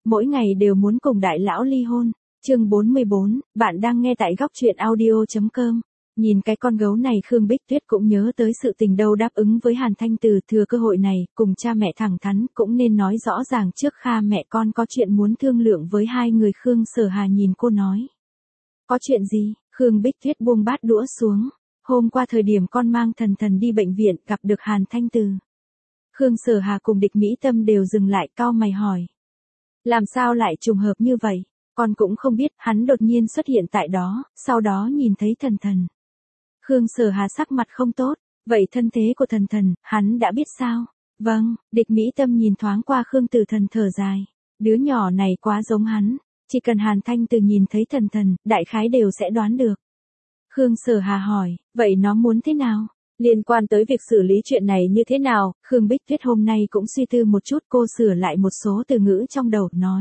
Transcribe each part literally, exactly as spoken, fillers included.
mỗi ngày đều muốn cùng đại lão ly hôn. Chương bốn mươi bốn, bạn đang nghe tại góc truyện audio.com. Nhìn cái con gấu này Khương Bích Tuyết cũng nhớ tới sự tình đâu đáp ứng với Hàn Thanh Từ, thừa cơ hội này, cùng cha mẹ thẳng thắn cũng nên nói rõ ràng trước Kha mẹ con có chuyện muốn thương lượng với hai người. Khương Sở Hà nhìn cô nói. Có chuyện gì? Khương Bích Tuyết buông bát đũa xuống. Hôm qua thời điểm con mang Thần Thần đi bệnh viện gặp được Hàn Thanh Từ. Khương Sở Hà cùng Địch Mỹ Tâm đều dừng lại cau mày hỏi. Làm sao lại trùng hợp như vậy? Con cũng không biết, hắn đột nhiên xuất hiện tại đó, sau đó nhìn thấy Thần Thần. Khương Sở Hà sắc mặt không tốt, vậy thân thế của Thần Thần, hắn đã biết sao? Vâng, Địch Mỹ Tâm nhìn thoáng qua Khương Tử Thần thở dài. Đứa nhỏ này quá giống hắn, chỉ cần Hàn Thanh Từ nhìn thấy Thần Thần, đại khái đều sẽ đoán được. Khương Sở Hà hỏi, vậy nó muốn thế nào? Liên quan tới việc xử lý chuyện này như thế nào? Khương Bích Tuyết hôm nay cũng suy tư một chút, cô sửa lại một số từ ngữ trong đầu, nói.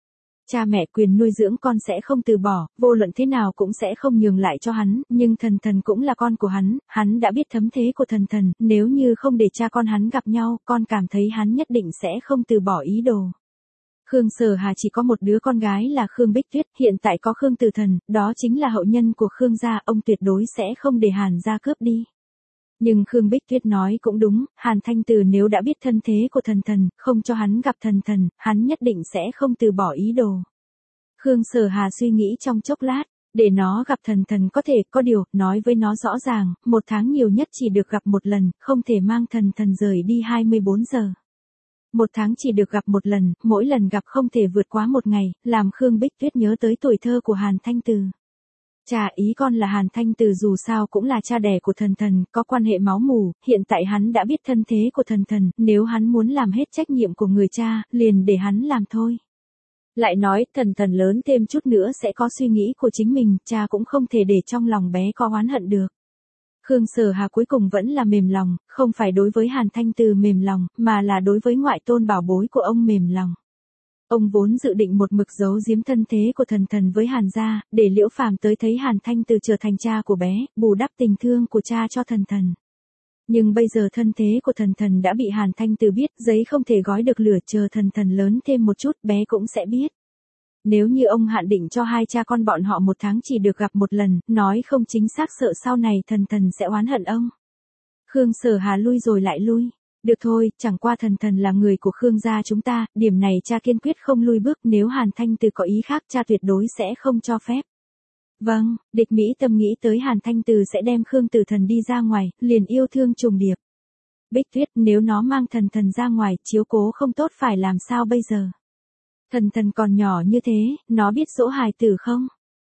Cha mẹ quyền nuôi dưỡng con sẽ không từ bỏ, vô luận thế nào cũng sẽ không nhường lại cho hắn, nhưng Thần Thần cũng là con của hắn, hắn đã biết thấm thế của Thần Thần, nếu như không để cha con hắn gặp nhau, con cảm thấy hắn nhất định sẽ không từ bỏ ý đồ. Khương Sở Hà chỉ có một đứa con gái là Khương Bích Tuyết, hiện tại có Khương Tử Thần, đó chính là hậu nhân của Khương gia, ông tuyệt đối sẽ không để Hàn gia cướp đi. Nhưng Khương Bích Tuyết nói cũng đúng, Hàn Thanh Từ nếu đã biết thân thế của Thần Thần, không cho hắn gặp Thần Thần, hắn nhất định sẽ không từ bỏ ý đồ. Khương Sở Hà suy nghĩ trong chốc lát, để nó gặp Thần Thần có thể, có điều, nói với nó rõ ràng, một tháng nhiều nhất chỉ được gặp một lần, không thể mang Thần Thần rời đi hai mươi bốn giờ. Một tháng chỉ được gặp một lần, mỗi lần gặp không thể vượt quá một ngày, làm Khương Bích Tuyết nhớ tới tuổi thơ của Hàn Thanh Từ. Cha, ý con là Hàn Thanh Từ dù sao cũng là cha đẻ của Thần Thần, có quan hệ máu mủ, hiện tại hắn đã biết thân thế của Thần Thần, nếu hắn muốn làm hết trách nhiệm của người cha, liền để hắn làm thôi. Lại nói, Thần Thần lớn thêm chút nữa sẽ có suy nghĩ của chính mình, cha cũng không thể để trong lòng bé có oán hận được. Khương Sở Hà cuối cùng vẫn là mềm lòng, không phải đối với Hàn Thanh Từ mềm lòng, mà là đối với ngoại tôn bảo bối của ông mềm lòng. Ông vốn dự định một mực giấu giếm thân thế của Thần Thần với Hàn gia, để Liễu Phàm tới thấy Hàn Thanh Từ trở thành cha của bé, bù đắp tình thương của cha cho Thần Thần. Nhưng bây giờ thân thế của Thần Thần đã bị Hàn Thanh Từ biết, giấy không thể gói được lửa, chờ Thần Thần lớn thêm một chút, bé cũng sẽ biết. Nếu như ông hạn định cho hai cha con bọn họ một tháng chỉ được gặp một lần, nói không chính xác sợ sau này Thần Thần sẽ oán hận ông. Khương Sở Hà lui rồi lại lui. Được thôi, chẳng qua Thần Thần là người của Khương gia chúng ta, điểm này cha kiên quyết không lui bước, nếu Hàn Thanh Từ có ý khác cha tuyệt đối sẽ không cho phép. Vâng, Địch Mỹ Tâm nghĩ tới Hàn Thanh Từ sẽ đem Khương Tử Thần đi ra ngoài, liền yêu thương trùng điệp. Bích Tuyết, nếu nó mang Thần Thần ra ngoài, chiếu cố không tốt phải làm sao bây giờ? Thần Thần còn nhỏ như thế, nó biết dỗ hài tử không?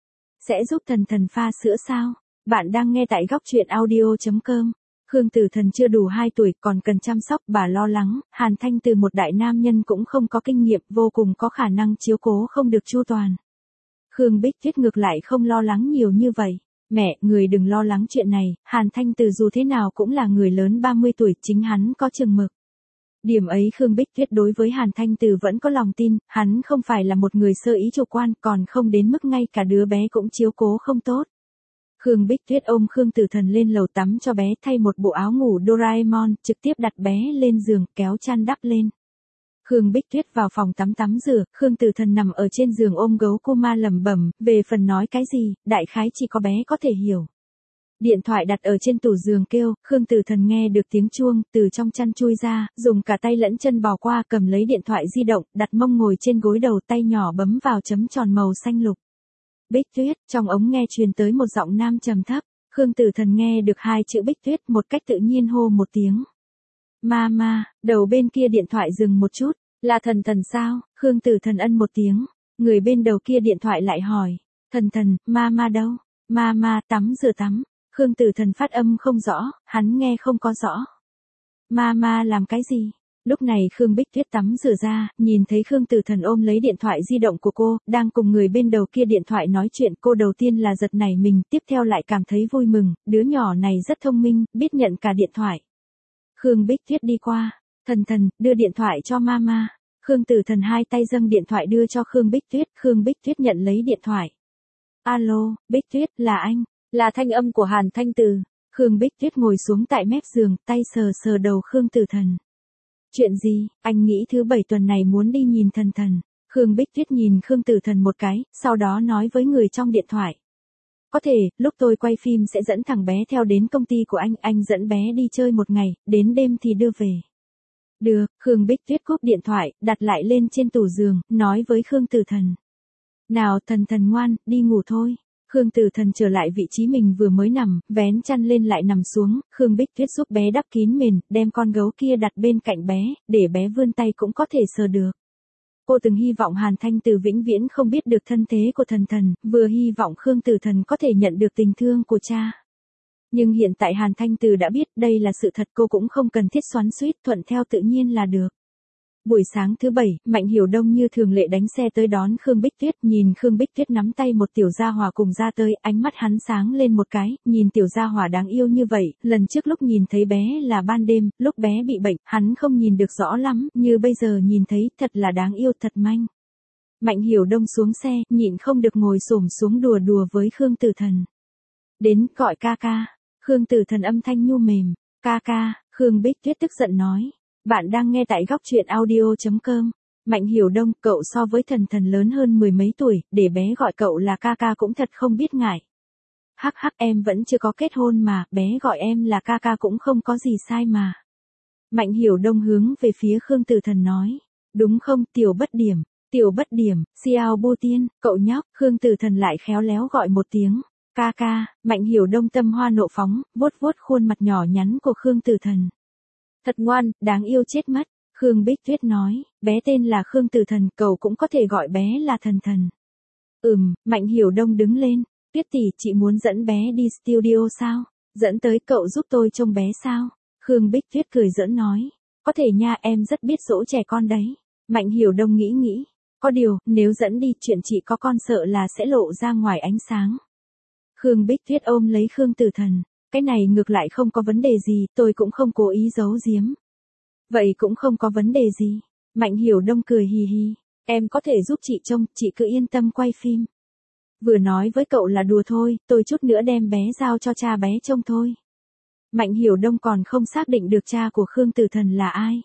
Sẽ giúp Thần Thần pha sữa sao? Bạn đang nghe tại góc truyện audio.com. Khương Tử Thần chưa đủ hai tuổi, còn cần chăm sóc, bà lo lắng, Hàn Thanh Từ một đại nam nhân cũng không có kinh nghiệm, vô cùng có khả năng chiếu cố không được chu toàn. Khương Bích Tuyết ngược lại không lo lắng nhiều như vậy. Mẹ, người đừng lo lắng chuyện này, Hàn Thanh Từ dù thế nào cũng là người lớn ba mươi tuổi, chính hắn có chừng mực. Điểm ấy Khương Bích Tuyết đối với Hàn Thanh Từ vẫn có lòng tin, hắn không phải là một người sơ ý chủ quan, còn không đến mức ngay cả đứa bé cũng chiếu cố không tốt. Khương Bích Tuyết ôm Khương Tử Thần lên lầu tắm cho bé, thay một bộ áo ngủ Doraemon, trực tiếp đặt bé lên giường, kéo chăn đắp lên. Khương Bích Tuyết vào phòng tắm tắm rửa, Khương Tử Thần nằm ở trên giường ôm gấu cô ma lẩm bẩm, về phần nói cái gì, đại khái chỉ có bé có thể hiểu. Điện thoại đặt ở trên tủ giường kêu, Khương Tử Thần nghe được tiếng chuông, từ trong chăn chui ra, dùng cả tay lẫn chân bò qua, cầm lấy điện thoại di động, đặt mông ngồi trên gối đầu, tay nhỏ bấm vào chấm tròn màu xanh lục. Bích Tuyết, trong ống nghe truyền tới một giọng nam trầm thấp, Khương Tử Thần nghe được hai chữ Bích Tuyết, một cách tự nhiên hô một tiếng. Mama, đầu bên kia điện thoại dừng một chút, là Thần Thần sao? Khương Tử Thần ân một tiếng, người bên đầu kia điện thoại lại hỏi, Thần Thần, Mama đâu? Mama tắm rửa tắm. Khương Tử Thần phát âm không rõ, hắn nghe không có rõ. Mama làm cái gì? Lúc này Khương Bích Tuyết tắm rửa ra, nhìn thấy Khương Tử Thần ôm lấy điện thoại di động của cô, đang cùng người bên đầu kia điện thoại nói chuyện, cô đầu tiên là giật nảy mình, tiếp theo lại cảm thấy vui mừng, đứa nhỏ này rất thông minh, biết nhận cả điện thoại. Khương Bích Tuyết đi qua, Thần Thần, đưa điện thoại cho Mama. Khương Tử Thần hai tay dâng điện thoại đưa cho Khương Bích Tuyết, Khương Bích Tuyết nhận lấy điện thoại. Alo, Bích Tuyết, là anh, là thanh âm của Hàn Thanh Từ. Khương Bích Tuyết ngồi xuống tại mép giường, tay sờ sờ đầu Khương Tử Thần. Chuyện gì, anh nghĩ thứ bảy tuần này muốn đi nhìn Thần Thần. Khương Bích Tuyết nhìn Khương Tử Thần một cái, sau đó nói với người trong điện thoại. Có thể, lúc tôi quay phim sẽ dẫn thằng bé theo đến công ty của anh, anh dẫn bé đi chơi một ngày, đến đêm thì đưa về. Được, Khương Bích Tuyết cúp điện thoại, đặt lại lên trên tủ giường, nói với Khương Tử Thần. Nào Thần Thần ngoan, đi ngủ thôi. Khương Tử Thần trở lại vị trí mình vừa mới nằm, vén chăn lên lại nằm xuống, Khương Bích Tuyết giúp bé đắp kín mền, đem con gấu kia đặt bên cạnh bé, để bé vươn tay cũng có thể sờ được. Cô từng hy vọng Hàn Thanh Từ vĩnh viễn không biết được thân thế của Thần Thần, vừa hy vọng Khương Tử Thần có thể nhận được tình thương của cha. Nhưng hiện tại Hàn Thanh Từ đã biết đây là sự thật, cô cũng không cần thiết xoắn xuýt, thuận theo tự nhiên là được. Buổi sáng thứ bảy, Mạnh Hiểu Đông như thường lệ đánh xe tới đón Khương Bích Tuyết, nhìn Khương Bích Tuyết nắm tay một tiểu gia hỏa cùng ra tới, ánh mắt hắn sáng lên một cái, nhìn tiểu gia hỏa đáng yêu như vậy, lần trước lúc nhìn thấy bé là ban đêm, lúc bé bị bệnh, hắn không nhìn được rõ lắm, như bây giờ nhìn thấy, thật là đáng yêu, thật manh. Mạnh Hiểu Đông xuống xe, nhịn không được ngồi xổm xuống đùa đùa với Khương Tử Thần. Đến, gọi ca ca. Khương Tử Thần âm thanh nhu mềm, ca ca, Khương Bích Tuyết tức giận nói. Bạn đang nghe tại góc truyện audio.com. Mạnh Hiểu Đông, cậu so với Thần Thần lớn hơn mười mấy tuổi, để bé gọi cậu là ca ca cũng thật không biết ngại. Hắc hắc, em vẫn chưa có kết hôn mà, bé gọi em là ca ca cũng không có gì sai mà. Mạnh Hiểu Đông hướng về phía Khương Tử Thần nói. Đúng không, tiểu bất điểm, tiểu bất điểm, Xiao Bu Tiên, cậu nhóc, Khương Tử Thần lại khéo léo gọi một tiếng. Ca ca, Mạnh Hiểu Đông tâm hoa nộ phóng, vuốt vuốt khuôn mặt nhỏ nhắn của Khương Tử Thần. Thật ngoan, đáng yêu chết mất. Khương Bích Tuyết nói, bé tên là Khương Tử Thần, cậu cũng có thể gọi bé là Thần Thần. Ừm, Mạnh Hiểu Đông đứng lên. Tuyết tỷ, chị muốn dẫn bé đi studio sao? Dẫn tới cậu giúp tôi trông bé sao? Khương Bích Tuyết cười giỡn nói. Có thể nha, em rất biết dỗ trẻ con đấy. Mạnh Hiểu Đông nghĩ nghĩ. Có điều, nếu dẫn đi chuyện chị có con sợ là sẽ lộ ra ngoài ánh sáng. Khương Bích Tuyết ôm lấy Khương Tử Thần. Cái này ngược lại không có vấn đề gì, tôi cũng không cố ý giấu giếm. Vậy cũng không có vấn đề gì. Mạnh Hiểu Đông cười hì hì. Em có thể giúp chị trông, chị cứ yên tâm quay phim. Vừa nói với cậu là đùa thôi, tôi chút nữa đem bé giao cho cha bé trông thôi. Mạnh Hiểu Đông còn không xác định được cha của Khương Tử Thần là ai.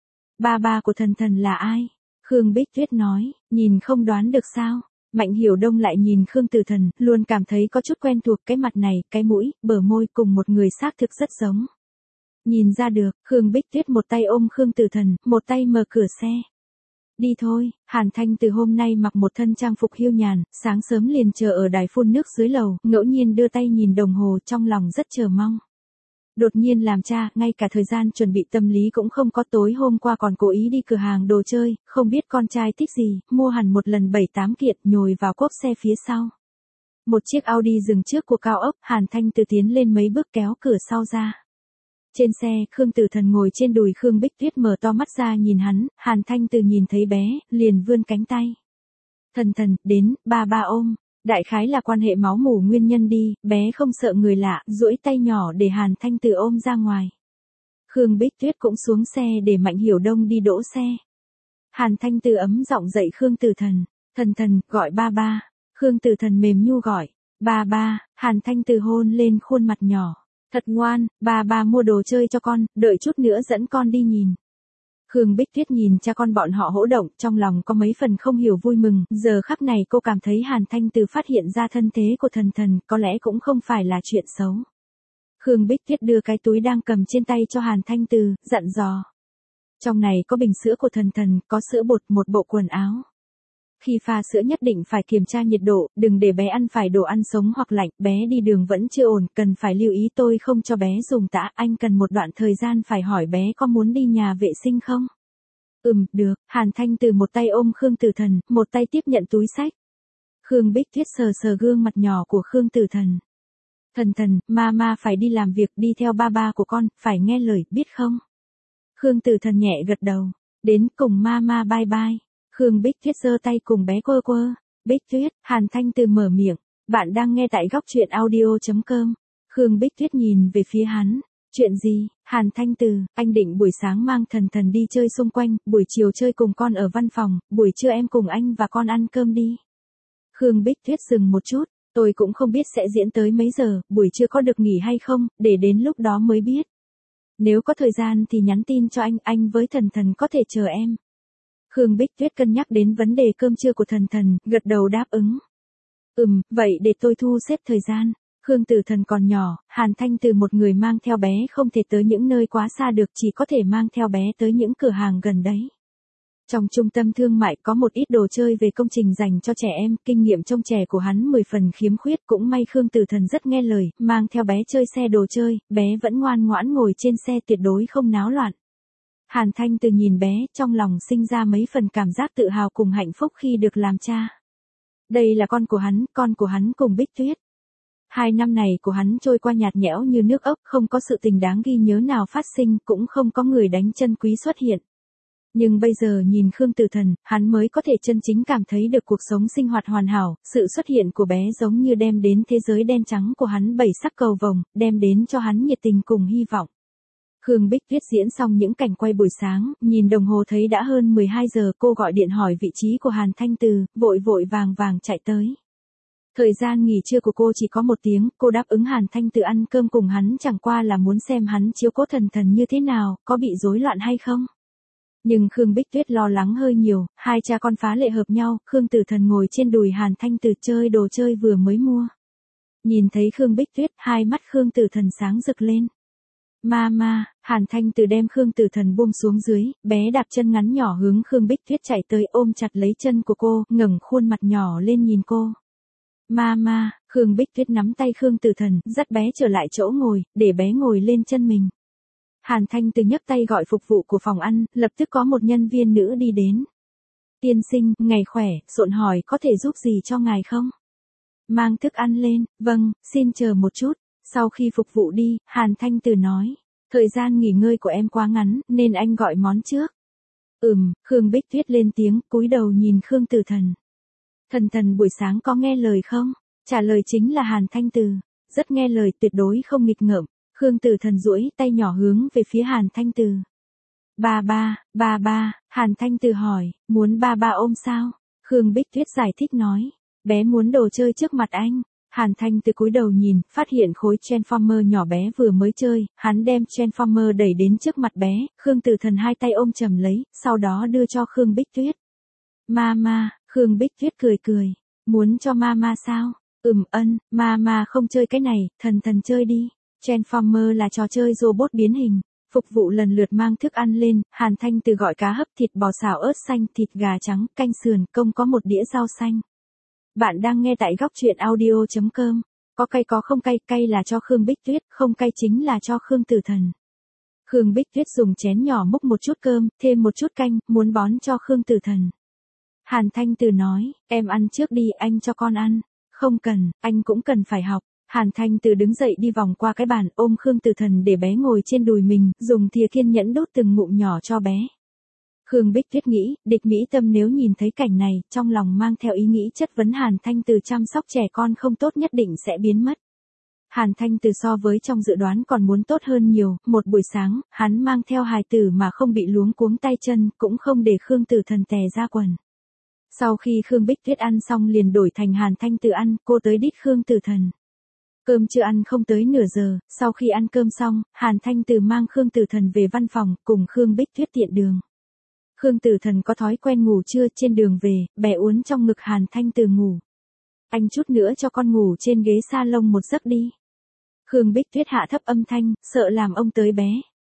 Ba ba của Thần Thần là ai? Khương Bích Tuyết nói, nhìn không đoán được sao? Mạnh Hiểu Đông lại nhìn Khương Tử Thần, luôn cảm thấy có chút quen thuộc, cái mặt này, cái mũi, bờ môi cùng một người xác thực rất giống. Nhìn ra được, Khương Bích Tuyết một tay ôm Khương Tử Thần, một tay mở cửa xe. Đi thôi, Hàn Thanh từ hôm nay mặc một thân trang phục hiu nhàn, sáng sớm liền chờ ở đài phun nước dưới lầu, ngẫu nhiên đưa tay nhìn đồng hồ, trong lòng rất chờ mong. Đột nhiên làm cha, ngay cả thời gian chuẩn bị tâm lý cũng không có, tối hôm qua còn cố ý đi cửa hàng đồ chơi, không biết con trai thích gì, mua hẳn một lần bảy tám kiện, nhồi vào cốp xe phía sau. Một chiếc Audi dừng trước của cao ốc, Hàn Thanh từ tiến lên mấy bước kéo cửa sau ra. Trên xe, Khương Tử Thần ngồi trên đùi Khương Bích Tuyết mở to mắt ra nhìn hắn, Hàn Thanh từ nhìn thấy bé, liền vươn cánh tay. Thần Thần, đến, ba ba ôm. Đại khái là quan hệ máu mủ nguyên nhân đi, bé không sợ người lạ, duỗi tay nhỏ để Hàn Thanh Từ ôm ra ngoài. Khương Bích Tuyết cũng xuống xe để Mạnh Hiểu Đông đi đỗ xe. Hàn Thanh Từ ấm giọng dậy Khương Tử Thần, Thần Thần, gọi ba ba. Khương Tử Thần mềm nhu gọi, ba ba. Hàn Thanh Từ hôn lên khuôn mặt nhỏ, thật ngoan, ba ba mua đồ chơi cho con, đợi chút nữa dẫn con đi nhìn. Khương Bích Tuyết nhìn cha con bọn họ hỗ động, trong lòng có mấy phần không hiểu vui mừng, giờ khắc này cô cảm thấy Hàn Thanh Từ phát hiện ra thân thế của Thần Thần, có lẽ cũng không phải là chuyện xấu. Khương Bích Tuyết đưa cái túi đang cầm trên tay cho Hàn Thanh Từ, dặn dò. Trong này có bình sữa của Thần Thần, có sữa bột, một bộ quần áo. Khi pha sữa nhất định phải kiểm tra nhiệt độ, đừng để bé ăn phải đồ ăn sống hoặc lạnh, bé đi đường vẫn chưa ổn, cần phải lưu ý tôi không cho bé dùng tã, anh cần một đoạn thời gian phải hỏi bé có muốn đi nhà vệ sinh không? Ừm, được, Hàn Thanh Từ một tay ôm Khương Tử Thần, một tay tiếp nhận túi xách. Khương Bích Tuyết sờ sờ gương mặt nhỏ của Khương Tử Thần. Thần Thần, mama phải đi làm việc, đi theo ba ba của con, phải nghe lời, biết không? Khương Tử Thần nhẹ gật đầu, đến cùng mama bye bye. Khương Bích Tuyết giơ tay cùng bé quơ quơ. Bích Tuyết, Hàn Thanh Từ mở miệng. Bạn đang nghe tại góc truyện audio.com. Khương Bích Tuyết nhìn về phía hắn. Chuyện gì? Hàn Thanh Từ, anh định buổi sáng mang Thần Thần đi chơi xung quanh, buổi chiều chơi cùng con ở văn phòng, buổi trưa em cùng anh và con ăn cơm đi. Khương Bích Tuyết dừng một chút. Tôi cũng không biết sẽ diễn tới mấy giờ, buổi trưa có được nghỉ hay không, để đến lúc đó mới biết. Nếu có thời gian thì nhắn tin cho anh, anh với Thần Thần có thể chờ em. Khương Bích Tuyết cân nhắc đến vấn đề cơm trưa của Thần Thần, gật đầu đáp ứng. Ừm, vậy để tôi thu xếp thời gian. Khương Tử Thần còn nhỏ, Hàn Thanh Từ một người mang theo bé không thể tới những nơi quá xa được, chỉ có thể mang theo bé tới những cửa hàng gần đấy. Trong trung tâm thương mại có một ít đồ chơi về công trình dành cho trẻ em, kinh nghiệm trông trẻ của hắn mười phần khiếm khuyết, cũng may Khương Tử Thần rất nghe lời, mang theo bé chơi xe đồ chơi, bé vẫn ngoan ngoãn ngồi trên xe tuyệt đối không náo loạn. Hàn Thanh Từ nhìn bé, trong lòng sinh ra mấy phần cảm giác tự hào cùng hạnh phúc khi được làm cha. Đây là con của hắn, con của hắn cùng Bích Tuyết. Hai năm này của hắn trôi qua nhạt nhẽo như nước ốc, không có sự tình đáng ghi nhớ nào phát sinh, cũng không có người đánh chân quý xuất hiện. Nhưng bây giờ nhìn Khương Tử Thần, hắn mới có thể chân chính cảm thấy được cuộc sống sinh hoạt hoàn hảo, sự xuất hiện của bé giống như đem đến thế giới đen trắng của hắn bảy sắc cầu vồng, đem đến cho hắn nhiệt tình cùng hy vọng. Khương Bích Tuyết diễn xong những cảnh quay buổi sáng, nhìn đồng hồ thấy đã hơn mười hai giờ, cô gọi điện hỏi vị trí của Hàn Thanh Từ, vội vội vàng vàng chạy tới. Thời gian nghỉ trưa của cô chỉ có một tiếng, cô đáp ứng Hàn Thanh Từ ăn cơm cùng hắn chẳng qua là muốn xem hắn chiếu cố Thần Thần như thế nào, có bị rối loạn hay không. Nhưng Khương Bích Tuyết lo lắng hơi nhiều, hai cha con phá lệ hợp nhau, Khương Tử Thần ngồi trên đùi Hàn Thanh Từ chơi đồ chơi vừa mới mua. Nhìn thấy Khương Bích Tuyết, hai mắt Khương Tử Thần sáng rực lên. Mama, Hàn Thanh Từ đem Khương Tử Thần buông xuống dưới, bé đạp chân ngắn nhỏ hướng Khương Bích Tuyết chạy tới, ôm chặt lấy chân của cô, ngẩng khuôn mặt nhỏ lên nhìn cô. Mama, Khương Bích Tuyết nắm tay Khương Tử Thần, dắt bé trở lại chỗ ngồi, để bé ngồi lên chân mình. Hàn Thanh Từ nhấc tay gọi phục vụ của phòng ăn, lập tức có một nhân viên nữ đi đến. Tiên sinh, ngày khỏe, Sộn hỏi có thể giúp gì cho ngài không? Mang thức ăn lên, vâng, xin chờ một chút. Sau khi phục vụ đi, Hàn Thanh Từ nói, thời gian nghỉ ngơi của em quá ngắn, nên anh gọi món trước. Ừm, Khương Bích Tuyết lên tiếng, cúi đầu nhìn Khương Tử Thần. Thần Thần buổi sáng có nghe lời không? Trả lời chính là Hàn Thanh Từ. Rất nghe lời, tuyệt đối không nghịch ngợm. Khương Tử Thần duỗi tay nhỏ hướng về phía Hàn Thanh Từ. Ba ba, ba ba, Hàn Thanh Từ hỏi, muốn ba ba ôm sao? Khương Bích Tuyết giải thích nói, bé muốn đồ chơi trước mặt anh. Hàn Thanh Từ cúi đầu nhìn, phát hiện khối Transformer nhỏ bé vừa mới chơi, hắn đem Transformer đẩy đến trước mặt bé, Khương Tử Thần hai tay ôm chầm lấy, sau đó đưa cho Khương Bích Tuyết. Mama, Khương Bích Tuyết cười cười, muốn cho Mama sao? Ừm ân, Mama không chơi cái này, Thần Thần chơi đi. Transformer là trò chơi robot biến hình. Phục vụ lần lượt mang thức ăn lên, Hàn Thanh Từ gọi cá hấp, thịt bò xào ớt xanh, thịt gà trắng, canh sườn, công có một đĩa rau xanh. Bạn đang nghe tại góc truyện audio chấm com. Có cay có không cay, cay là cho Khương Bích Tuyết, không cay chính là cho Khương Tử Thần. Khương Bích Tuyết dùng chén nhỏ múc một chút cơm, thêm một chút canh, muốn bón cho Khương Tử Thần. Hàn Thanh Từ nói, em ăn trước đi, anh cho con ăn. Không cần, anh cũng cần phải học. Hàn Thanh Từ đứng dậy đi vòng qua cái bàn, ôm Khương Tử Thần để bé ngồi trên đùi mình, dùng thìa kiên nhẫn đút từng ngụm nhỏ cho bé. Khương Bích Tuyết nghĩ, địch Mỹ Tâm nếu nhìn thấy cảnh này, trong lòng mang theo ý nghĩ chất vấn Hàn Thanh Từ chăm sóc trẻ con không tốt nhất định sẽ biến mất. Hàn Thanh Từ so với trong dự đoán còn muốn tốt hơn nhiều, một buổi sáng, hắn mang theo hài tử mà không bị luống cuống tay chân, cũng không để Khương Tử Thần tè ra quần. Sau khi Khương Bích Tuyết ăn xong liền đổi thành Hàn Thanh Từ ăn, cô tới đít Khương Tử Thần. Cơm chưa ăn không tới nửa giờ, sau khi ăn cơm xong, Hàn Thanh Từ mang Khương Tử Thần về văn phòng, cùng Khương Bích Tuyết tiện đường. Khương Tử Thần có thói quen ngủ trưa, trên đường về, bé uốn trong ngực Hàn Thanh Từ ngủ. Anh chút nữa cho con ngủ trên ghế salon một giấc đi. Khương Bích Tuyết hạ thấp âm thanh, sợ làm ông tới bé.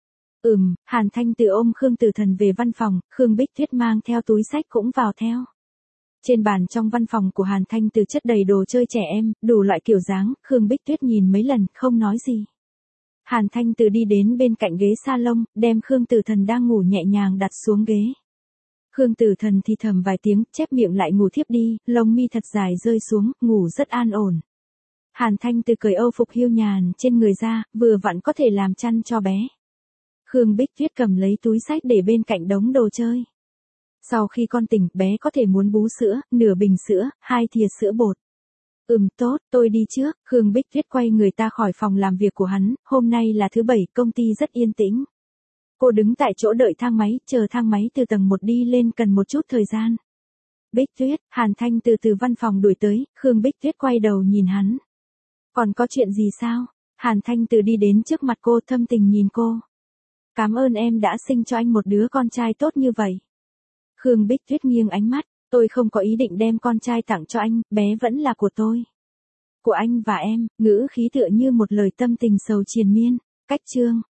Ừm, Hàn Thanh Từ ôm Khương Tử Thần về văn phòng, Khương Bích Tuyết mang theo túi xách cũng vào theo. Trên bàn trong văn phòng của Hàn Thanh Từ chất đầy đồ chơi trẻ em, đủ loại kiểu dáng, Khương Bích Tuyết nhìn mấy lần, không nói gì. Hàn Thanh Từ đi đến bên cạnh ghế salon, đem Khương Tử Thần đang ngủ nhẹ nhàng đặt xuống ghế. Khương Tử Thần thì thầm vài tiếng, chép miệng lại ngủ thiếp đi, lông mi thật dài rơi xuống, ngủ rất an ổn. Hàn Thanh Từ cởi âu phục hiu nhàn trên người ra, vừa vặn có thể làm chăn cho bé. Khương Bích Tuyết cầm lấy túi xách để bên cạnh đống đồ chơi. Sau khi con tỉnh, bé có thể muốn bú sữa, nửa bình sữa, hai thìa sữa bột. Ừm tốt, tôi đi trước. Khương Bích Tuyết quay người ta khỏi phòng làm việc của hắn, hôm nay là thứ bảy, công ty rất yên tĩnh. Cô đứng tại chỗ đợi thang máy, chờ thang máy từ tầng một đi lên cần một chút thời gian. Bích Tuyết, Hàn Thanh từ từ văn phòng đuổi tới, Khương Bích Tuyết quay đầu nhìn hắn. Còn có chuyện gì sao? Hàn Thanh từ đi đến trước mặt cô, thâm tình nhìn cô. Cảm ơn em đã sinh cho anh một đứa con trai tốt như vậy. Khương Bích Tuyết nghiêng ánh mắt, tôi không có ý định đem con trai tặng cho anh, bé vẫn là của tôi. Của anh và em, ngữ khí tựa như một lời tâm tình sầu triền miên, cách chương.